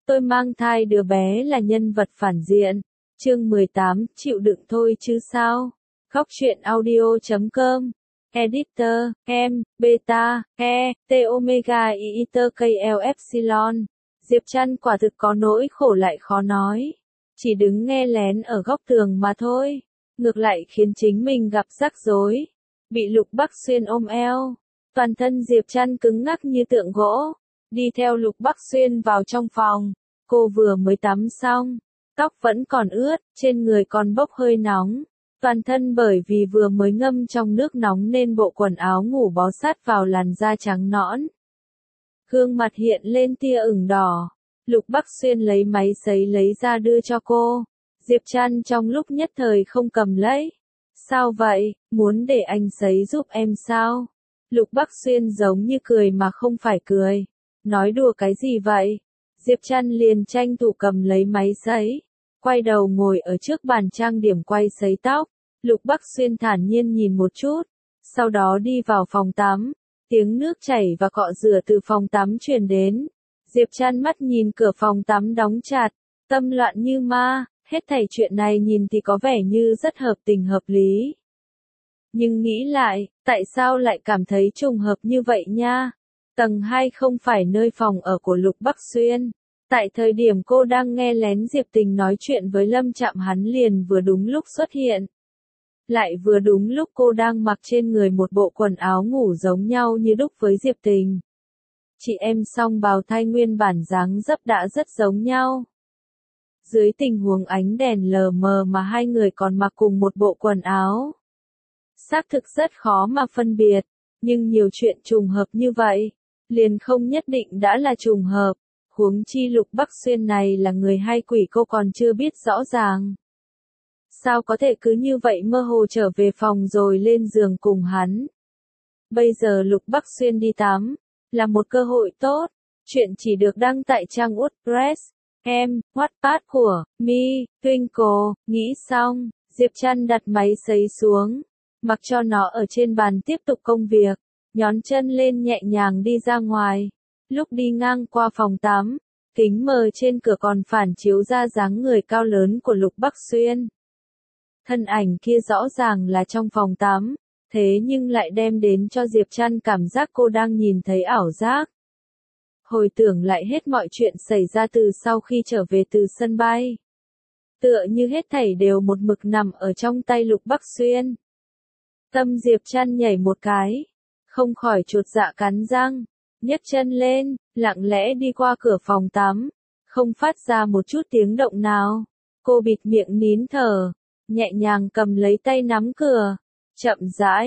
Tôi mang thai đứa bé là nhân vật phản diện. Chương 18, chịu đựng thôi chứ sao. Góc truyện audio.com. Editor, em, beta, t omega iter kl epsilon. Diệp Trăn quả thực có nỗi khổ lại khó nói. Chỉ đứng nghe lén ở góc tường mà thôi. Ngược lại khiến chính mình gặp rắc rối. Bị Lục Bắc Xuyên ôm eo. Toàn thân Diệp Trăn cứng ngắc như tượng gỗ. Đi theo Lục Bắc Xuyên vào trong phòng. Cô vừa mới tắm xong. Tóc vẫn còn ướt, trên người còn bốc hơi nóng. Toàn thân bởi vì vừa mới ngâm trong nước nóng nên bộ quần áo ngủ bó sát vào làn da trắng nõn. Gương mặt hiện lên tia ửng đỏ. Lục Bắc Xuyên lấy máy sấy lấy ra đưa cho cô. Diệp Trăn trong lúc nhất thời không cầm lấy. Sao vậy, muốn để anh sấy giúp em sao? Lục Bắc Xuyên giống như cười mà không phải cười. Nói đùa cái gì vậy? Diệp Trăn liền tranh thủ cầm lấy máy sấy. Quay đầu ngồi ở trước bàn trang điểm quay sấy tóc. Lục Bắc Xuyên thản nhiên nhìn một chút. Sau đó đi vào phòng tắm. Tiếng nước chảy và cọ rửa từ phòng tắm truyền đến. Diệp Trăn mắt nhìn cửa phòng tắm đóng chặt. Tâm loạn như ma. Hết thảy chuyện này nhìn thì có vẻ như rất hợp tình hợp lý. Nhưng nghĩ lại, tại sao lại cảm thấy trùng hợp như vậy nha? Tầng 2 không phải nơi phòng ở của Lục Bắc Xuyên. Tại thời điểm cô đang nghe lén Diệp Tình nói chuyện với Lâm Trạm hắn liền vừa đúng lúc xuất hiện. Lại vừa đúng lúc cô đang mặc trên người một bộ quần áo ngủ giống nhau như đúc với Diệp Tình. Chị em song bào thai nguyên bản dáng dấp đã rất giống nhau. Dưới tình huống ánh đèn lờ mờ mà hai người còn mặc cùng một bộ quần áo. Xác thực rất khó mà phân biệt, nhưng nhiều chuyện trùng hợp như vậy, liền không nhất định đã là trùng hợp. Huống chi Lục Bắc Xuyên này là người hay quỷ cô còn chưa biết rõ ràng. Sao có thể cứ như vậy mơ hồ trở về phòng rồi lên giường cùng hắn. Bây giờ Lục Bắc Xuyên đi tắm, là một cơ hội tốt. Chuyện chỉ được đăng tại trang WordPress, Wattpad của Mi, Twinkle. Nghĩ xong, Diệp Trăn đặt máy sấy xuống, mặc cho nó ở trên bàn tiếp tục công việc, nhón chân lên nhẹ nhàng đi ra ngoài. Lúc đi ngang qua phòng tắm, kính mờ trên cửa còn phản chiếu ra dáng người cao lớn của Lục Bắc Xuyên. Thân ảnh kia rõ ràng là trong phòng tắm, thế nhưng lại đem đến cho Diệp Trăn cảm giác cô đang nhìn thấy ảo giác. Hồi tưởng lại hết mọi chuyện xảy ra từ sau khi trở về từ sân bay. Tựa như hết thảy đều một mực nằm ở trong tay Lục Bắc Xuyên. Tâm Diệp Trăn nhảy một cái, không khỏi chột dạ cắn răng, nhấc chân lên, lặng lẽ đi qua cửa phòng tắm, không phát ra một chút tiếng động nào. Cô bịt miệng nín thở, nhẹ nhàng cầm lấy tay nắm cửa, chậm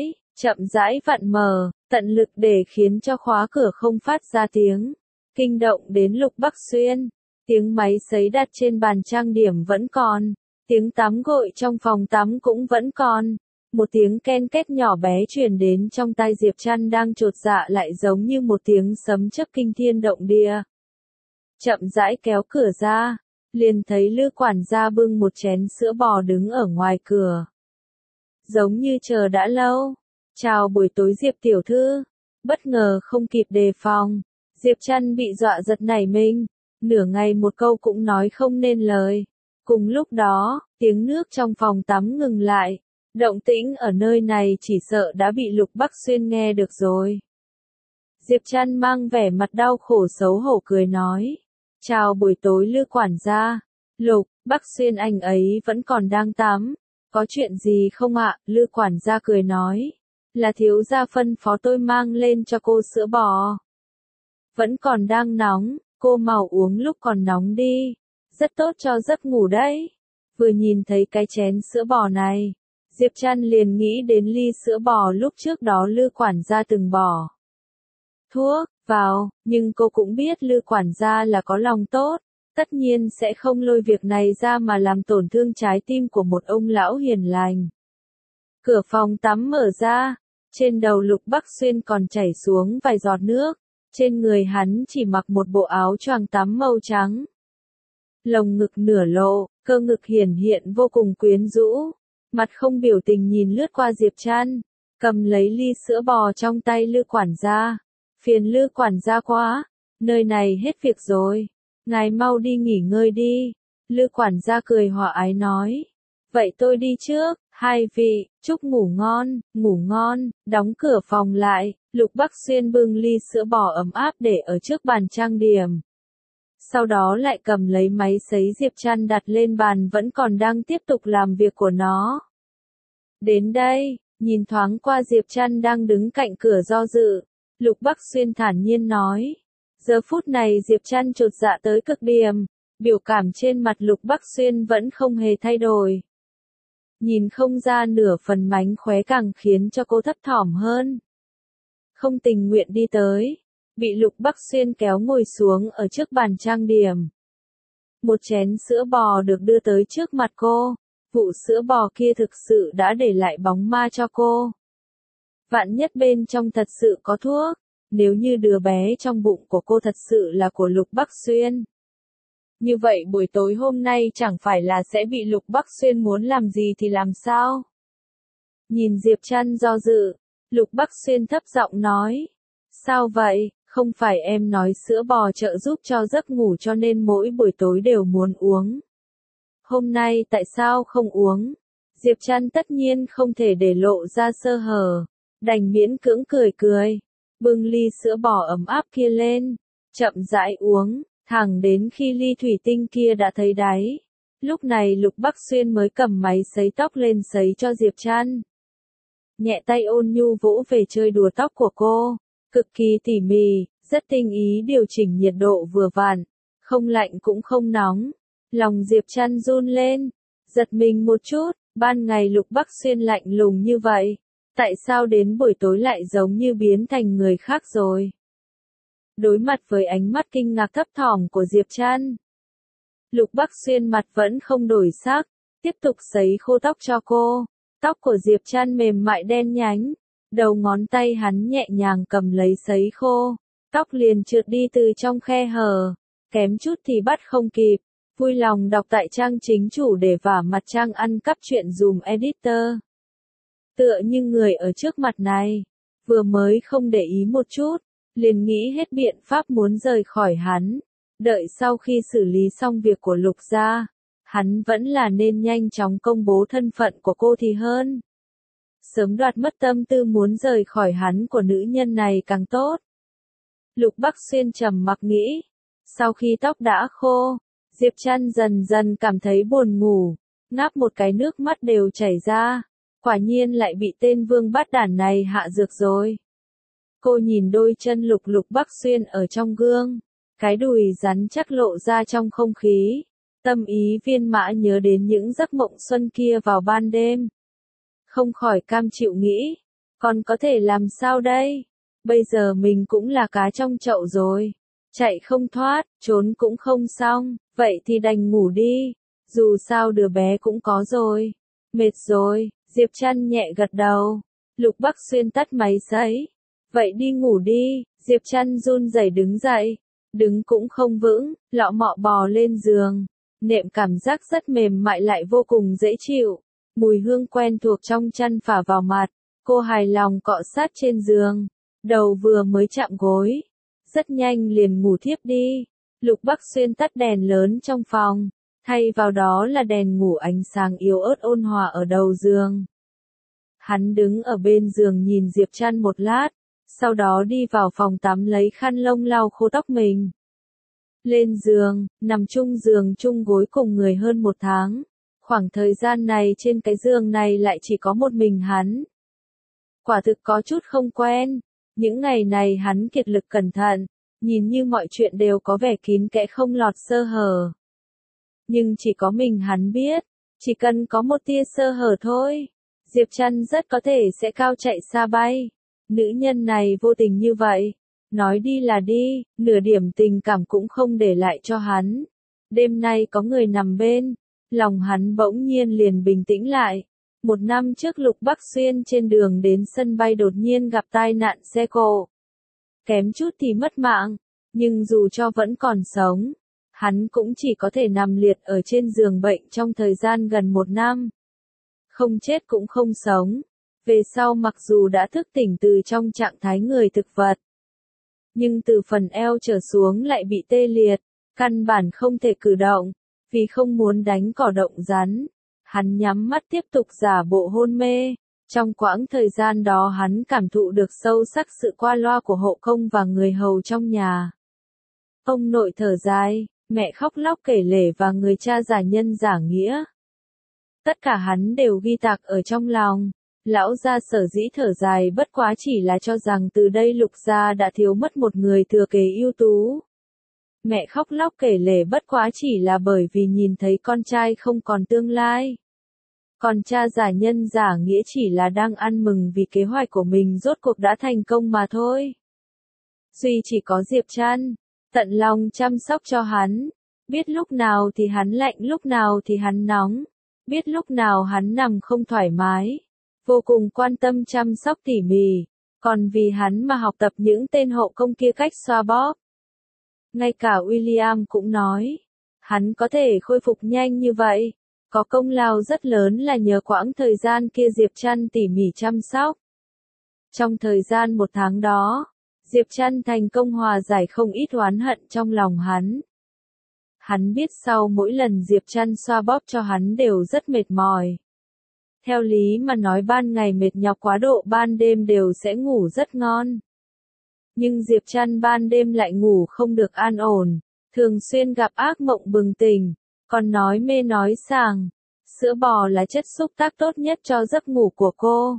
rãi vặn mở, tận lực để khiến cho khóa cửa không phát ra tiếng. Kinh động đến Lục Bắc Xuyên, tiếng máy sấy đặt trên bàn trang điểm vẫn còn, tiếng tắm gội trong phòng tắm cũng vẫn còn. Một tiếng ken két nhỏ bé truyền đến trong tai Diệp Trăn đang chột dạ lại giống như một tiếng sấm chớp kinh thiên động địa. Chậm rãi kéo cửa ra, liền thấy Lư quản gia bưng một chén sữa bò đứng ở ngoài cửa. Giống như chờ đã lâu. Chào buổi tối Diệp tiểu thư. Bất ngờ không kịp đề phòng, Diệp Trăn bị dọa giật nảy mình, nửa ngày một câu cũng nói không nên lời. Cùng lúc đó, tiếng nước trong phòng tắm ngừng lại. Động tĩnh ở nơi này chỉ sợ đã bị Lục Bắc Xuyên nghe được rồi. Diệp Trăn mang vẻ mặt đau khổ xấu hổ cười nói. Chào buổi tối Lư quản gia. Lục Bắc Xuyên anh ấy vẫn còn đang tắm. Có chuyện gì không ạ? Lư quản gia cười nói. Là thiếu gia phân phó tôi mang lên cho cô sữa bò. Vẫn còn đang nóng, cô mau uống lúc còn nóng đi. Rất tốt cho giấc ngủ đấy. Vừa nhìn thấy cái chén sữa bò này, Diệp Trăn liền nghĩ đến ly sữa bò lúc trước đó Lư quản gia từng bỏ thuốc vào, nhưng cô cũng biết Lư quản gia là có lòng tốt, tất nhiên sẽ không lôi việc này ra mà làm tổn thương trái tim của một ông lão hiền lành. Cửa phòng tắm mở ra, trên đầu Lục Bắc Xuyên còn chảy xuống vài giọt nước, trên người hắn chỉ mặc một bộ áo choàng tắm màu trắng. Lồng ngực nửa lộ, cơ ngực hiển hiện vô cùng quyến rũ. Mặt không biểu tình nhìn lướt qua Diệp Trăn, cầm lấy ly sữa bò trong tay Lư quản gia. Phiền Lư quản gia quá, nơi này hết việc rồi. Ngài mau đi nghỉ ngơi đi. Lư quản gia cười hòa ái nói. Vậy tôi đi trước, hai vị, chúc ngủ ngon, đóng cửa phòng lại, Lục Bắc Xuyên bưng ly sữa bò ấm áp để ở trước bàn trang điểm. Sau đó lại cầm lấy máy sấy Diệp Trăn đặt lên bàn vẫn còn đang tiếp tục làm việc của nó. Đến đây, nhìn thoáng qua Diệp Trăn đang đứng cạnh cửa do dự, Lục Bắc Xuyên thản nhiên nói. Giờ phút này Diệp Trăn chột dạ tới cực điểm, biểu cảm trên mặt Lục Bắc Xuyên vẫn không hề thay đổi. Nhìn không ra nửa phần mánh khóe càng khiến cho cô thấp thỏm hơn. Không tình nguyện đi tới, bị Lục Bắc Xuyên kéo ngồi xuống ở trước bàn trang điểm. Một chén sữa bò được đưa tới trước mặt cô, vụ sữa bò kia thực sự đã để lại bóng ma cho cô. Vạn nhất bên trong thật sự có thuốc, nếu như đứa bé trong bụng của cô thật sự là của Lục Bắc Xuyên. Như vậy buổi tối hôm nay chẳng phải là sẽ bị Lục Bắc Xuyên muốn làm gì thì làm sao? Nhìn Diệp Trăn do dự, Lục Bắc Xuyên thấp giọng nói. Sao vậy, không phải em nói sữa bò trợ giúp cho giấc ngủ cho nên mỗi buổi tối đều muốn uống. Hôm nay tại sao không uống? Diệp Trăn tất nhiên không thể để lộ ra sơ hở, đành miễn cưỡng cười cười, bưng ly sữa bò ấm áp kia lên, chậm rãi uống. Thẳng đến khi ly thủy tinh kia đã thấy đáy. Lúc này Lục Bắc Xuyên mới cầm máy sấy tóc lên sấy cho Diệp Trăn. Nhẹ tay ôn nhu vỗ về chơi đùa tóc của cô. Cực kỳ tỉ mỉ, rất tinh ý điều chỉnh nhiệt độ vừa vặn. Không lạnh cũng không nóng. Lòng Diệp Trăn run lên. Giật mình một chút, ban ngày Lục Bắc Xuyên lạnh lùng như vậy. Tại sao đến buổi tối lại giống như biến thành người khác rồi? Đối mặt với ánh mắt kinh ngạc thấp thỏm của Diệp Trăn, Lục Bắc Xuyên mặt vẫn không đổi sắc, tiếp tục sấy khô tóc cho cô. Tóc của Diệp Trăn mềm mại đen nhánh, đầu ngón tay hắn nhẹ nhàng cầm lấy sấy khô, tóc liền trượt đi từ trong khe hở, kém chút thì bắt không kịp. Vui lòng đọc tại trang chính chủ để vả mặt trang ăn cắp truyện dùm editor. Tựa như người ở trước mặt này, vừa mới không để ý một chút, liền nghĩ hết biện pháp muốn rời khỏi hắn. Đợi sau khi xử lý xong việc của Lục gia, hắn vẫn là nên nhanh chóng công bố thân phận của cô thì hơn. Sớm đoạt mất tâm tư muốn rời khỏi hắn của nữ nhân này càng tốt. Lục Bắc Xuyên trầm mặc nghĩ. Sau khi tóc đã khô, Diệp Trăn dần dần cảm thấy buồn ngủ, ngáp một cái nước mắt đều chảy ra. Quả nhiên lại bị tên vương bát đản này hạ dược rồi. Cô nhìn đôi chân Lục Bắc Xuyên ở trong gương, cái đùi rắn chắc lộ ra trong không khí. Tâm ý viên mã nhớ đến những giấc mộng xuân kia vào ban đêm. Không khỏi cam chịu nghĩ, còn có thể làm sao đây? Bây giờ mình cũng là cá trong chậu rồi. Chạy không thoát, trốn cũng không xong, vậy thì đành ngủ đi. Dù sao đứa bé cũng có rồi. Mệt rồi, Diệp Trăn nhẹ gật đầu. Lục Bắc Xuyên tắt máy sấy. Vậy đi ngủ đi, Diệp Trăn run rẩy đứng dậy. Đứng cũng không vững, lọ mọ bò lên giường. Nệm cảm giác rất mềm mại lại vô cùng dễ chịu. Mùi hương quen thuộc trong chăn phả vào mặt. Cô hài lòng cọ sát trên giường. Đầu vừa mới chạm gối. Rất nhanh liền ngủ thiếp đi. Lục Bắc Xuyên tắt đèn lớn trong phòng. Thay vào đó là đèn ngủ ánh sáng yếu ớt ôn hòa ở đầu giường. Hắn đứng ở bên giường nhìn Diệp Trăn một lát. Sau đó đi vào phòng tắm lấy khăn lông lau khô tóc mình. Lên giường, nằm chung giường chung gối cùng người hơn một tháng. Khoảng thời gian này trên cái giường này lại chỉ có một mình hắn. Quả thực có chút không quen. Những ngày này hắn kiệt lực cẩn thận, nhìn như mọi chuyện đều có vẻ kín kẽ không lọt sơ hở. Nhưng chỉ có mình hắn biết, chỉ cần có một tia sơ hở thôi, Diệp Trăn rất có thể sẽ cao chạy xa bay. Nữ nhân này vô tình như vậy, nói đi là đi, nửa điểm tình cảm cũng không để lại cho hắn. Đêm nay có người nằm bên, lòng hắn bỗng nhiên liền bình tĩnh lại. Một năm trước Lục Bắc Xuyên trên đường đến sân bay đột nhiên gặp tai nạn xe cộ. Kém chút thì mất mạng, nhưng dù cho vẫn còn sống, hắn cũng chỉ có thể nằm liệt ở trên giường bệnh trong thời gian gần một năm. Không chết cũng không sống. Về sau mặc dù đã thức tỉnh từ trong trạng thái người thực vật, nhưng từ phần eo trở xuống lại bị tê liệt, Căn bản không thể cử động, vì không muốn đánh cỏ động rắn. Hắn nhắm mắt tiếp tục giả bộ hôn mê. Trong quãng thời gian đó hắn cảm thụ được sâu sắc sự qua loa của hộ công và người hầu trong nhà. Ông nội thở dài, mẹ khóc lóc kể lể và người cha giả nhân giả nghĩa. Tất cả hắn đều ghi tạc ở trong lòng. Lão gia sở dĩ thở dài bất quá chỉ là cho rằng từ đây Lục gia đã thiếu mất một người thừa kế ưu tú. Mẹ khóc lóc kể lể bất quá chỉ là bởi vì nhìn thấy con trai không còn tương lai. Còn cha giả nhân giả nghĩa chỉ là đang ăn mừng vì kế hoạch của mình rốt cuộc đã thành công mà thôi. Duy chỉ có Diệp Trăn, tận lòng chăm sóc cho hắn, biết lúc nào thì hắn lạnh lúc nào thì hắn nóng, biết lúc nào hắn nằm không thoải mái, vô cùng quan tâm chăm sóc tỉ mỉ, còn vì hắn mà học tập những tên hộ công kia cách xoa bóp. Ngay cả William cũng nói, hắn có thể khôi phục nhanh như vậy, có công lao rất lớn là nhờ quãng thời gian kia Diệp Trăn tỉ mỉ chăm sóc. Trong thời gian 1 tháng đó, Diệp Trăn thành công hòa giải không ít oán hận trong lòng hắn. Hắn biết sau mỗi lần Diệp Trăn xoa bóp cho hắn đều rất mệt mỏi. Theo lý mà nói ban ngày mệt nhọc quá độ ban đêm đều sẽ ngủ rất ngon. Nhưng Diệp Trăn ban đêm lại ngủ không được an ổn, thường xuyên gặp ác mộng bừng tỉnh, còn nói mê nói sàng. Sữa bò là chất xúc tác tốt nhất cho giấc ngủ của cô.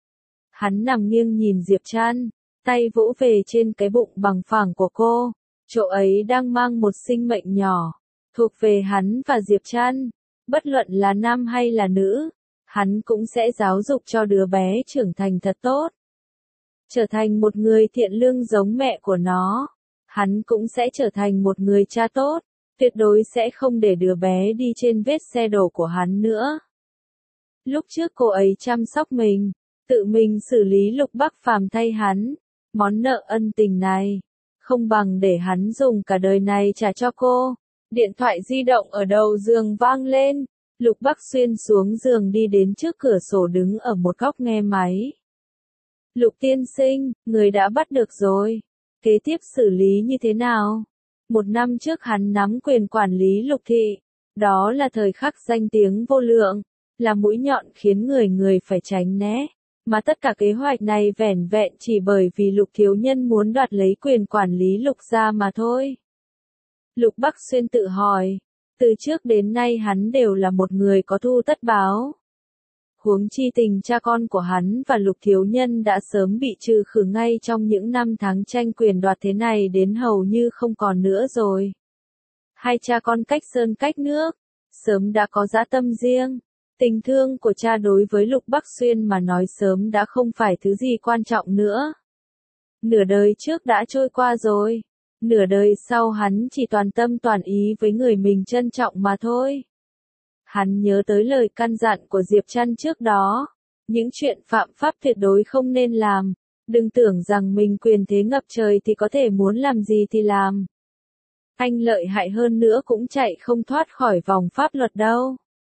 Hắn nằm nghiêng nhìn Diệp Trăn, tay vỗ về trên cái bụng bằng phẳng của cô, chỗ ấy đang mang một sinh mệnh nhỏ, thuộc về hắn và Diệp Trăn, bất luận là nam hay là nữ, hắn cũng sẽ giáo dục cho đứa bé trưởng thành thật tốt. Trở thành một người thiện lương giống mẹ của nó, hắn cũng sẽ trở thành một người cha tốt, tuyệt đối sẽ không để đứa bé đi trên vết xe đổ của hắn nữa. Lúc trước cô ấy chăm sóc mình, tự mình xử lý Lục Bắc Phàm thay hắn, món nợ ân tình này, không bằng để hắn dùng cả đời này trả cho cô. Điện thoại di động ở đầu giường vang lên, Lục Bắc Xuyên xuống giường đi đến trước cửa sổ đứng ở một góc nghe máy. Lục tiên sinh, người đã bắt được rồi. Kế tiếp xử lý như thế nào? 1 năm trước hắn nắm quyền quản lý Lục thị. Đó là thời khắc danh tiếng vô lượng, là mũi nhọn khiến người người phải tránh né. Mà tất cả kế hoạch này vẻn vẹn chỉ bởi vì Lục thiếu nhân muốn đoạt lấy quyền quản lý Lục gia mà thôi. Lục Bắc Xuyên tự hỏi, từ trước đến nay hắn đều là một người có thu tất báo. Huống chi tình cha con của hắn và Lục thiếu nhân đã sớm bị trừ khử ngay trong những năm tháng tranh quyền đoạt thế này đến hầu như không còn nữa rồi. Hai cha con cách sơn cách nước, sớm đã có dã tâm riêng. Tình thương của cha đối với Lục Bắc Xuyên mà nói sớm đã không phải thứ gì quan trọng nữa. Nửa đời trước đã trôi qua rồi, nửa đời sau hắn chỉ toàn tâm toàn ý với người mình trân trọng mà thôi. Hắn nhớ tới lời căn dặn của Diệp Trăn trước đó, những chuyện phạm pháp tuyệt đối không nên làm, đừng tưởng rằng mình quyền thế ngập trời thì có thể muốn làm gì thì làm. Anh lợi hại hơn nữa cũng chạy không thoát khỏi vòng pháp luật đâu.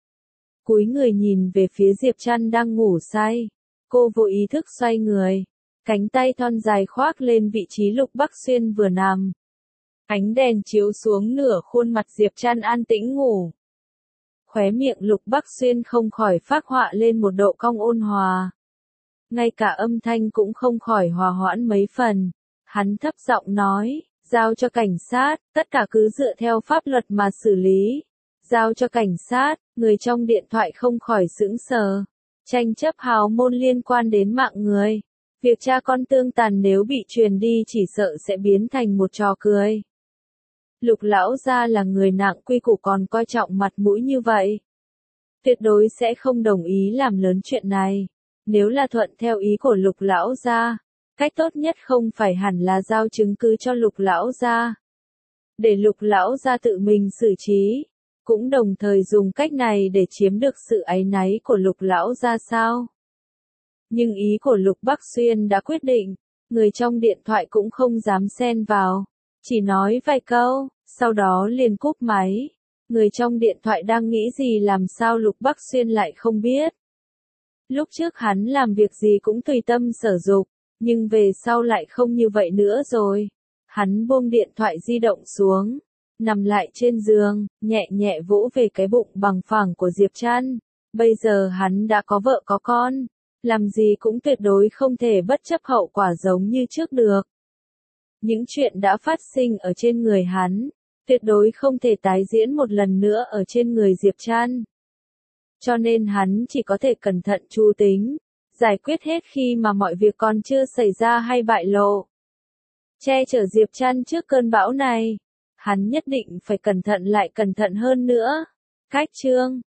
Cúi người nhìn về phía Diệp Trăn đang ngủ say, cô vô ý thức xoay người, cánh tay thon dài khoác lên vị trí Lục Bắc Xuyên vừa nằm. Ánh đèn chiếu xuống nửa khuôn mặt Diệp Trăn an tĩnh ngủ. Khóe miệng Lục Bắc Xuyên không khỏi phác họa lên một độ cong ôn hòa. Ngay cả âm thanh cũng không khỏi hòa hoãn mấy phần. Hắn thấp giọng nói, giao cho cảnh sát, tất cả cứ dựa theo pháp luật mà xử lý. Giao cho cảnh sát, người trong điện thoại không khỏi sững sờ. Tranh chấp hào môn liên quan đến mạng người. Việc cha con tương tàn nếu bị truyền đi chỉ sợ sẽ biến thành một trò cười. Lục lão gia là người nặng quy củ còn coi trọng mặt mũi như vậy. Tuyệt đối sẽ không đồng ý làm lớn chuyện này. Nếu là thuận theo ý của Lục lão gia, cách tốt nhất không phải hẳn là giao chứng cứ cho Lục lão gia. Để Lục lão gia tự mình xử trí, cũng đồng thời dùng cách này để chiếm được sự áy náy của Lục lão gia sao? Nhưng ý của Lục Bắc Xuyên đã quyết định, người trong điện thoại cũng không dám xen vào. Chỉ nói vài câu, sau đó liền cúp máy. Người trong điện thoại đang nghĩ gì làm sao Lục Bắc Xuyên lại không biết. Lúc trước hắn làm việc gì cũng tùy tâm sở dục, nhưng về sau lại không như vậy nữa rồi. Hắn buông điện thoại di động xuống, nằm lại trên giường, nhẹ nhẹ vỗ về cái bụng bằng phẳng của Diệp Trăn. Bây giờ hắn đã có vợ có con, làm gì cũng tuyệt đối không thể bất chấp hậu quả giống như trước được. Những chuyện đã phát sinh ở trên người hắn, tuyệt đối không thể tái diễn một lần nữa ở trên người Diệp Trăn. Cho nên hắn chỉ có thể cẩn thận chu tính, giải quyết hết khi mà mọi việc còn chưa xảy ra hay bại lộ. Che chở Diệp Trăn trước cơn bão này, hắn nhất định phải cẩn thận lại cẩn thận hơn nữa. Khách chương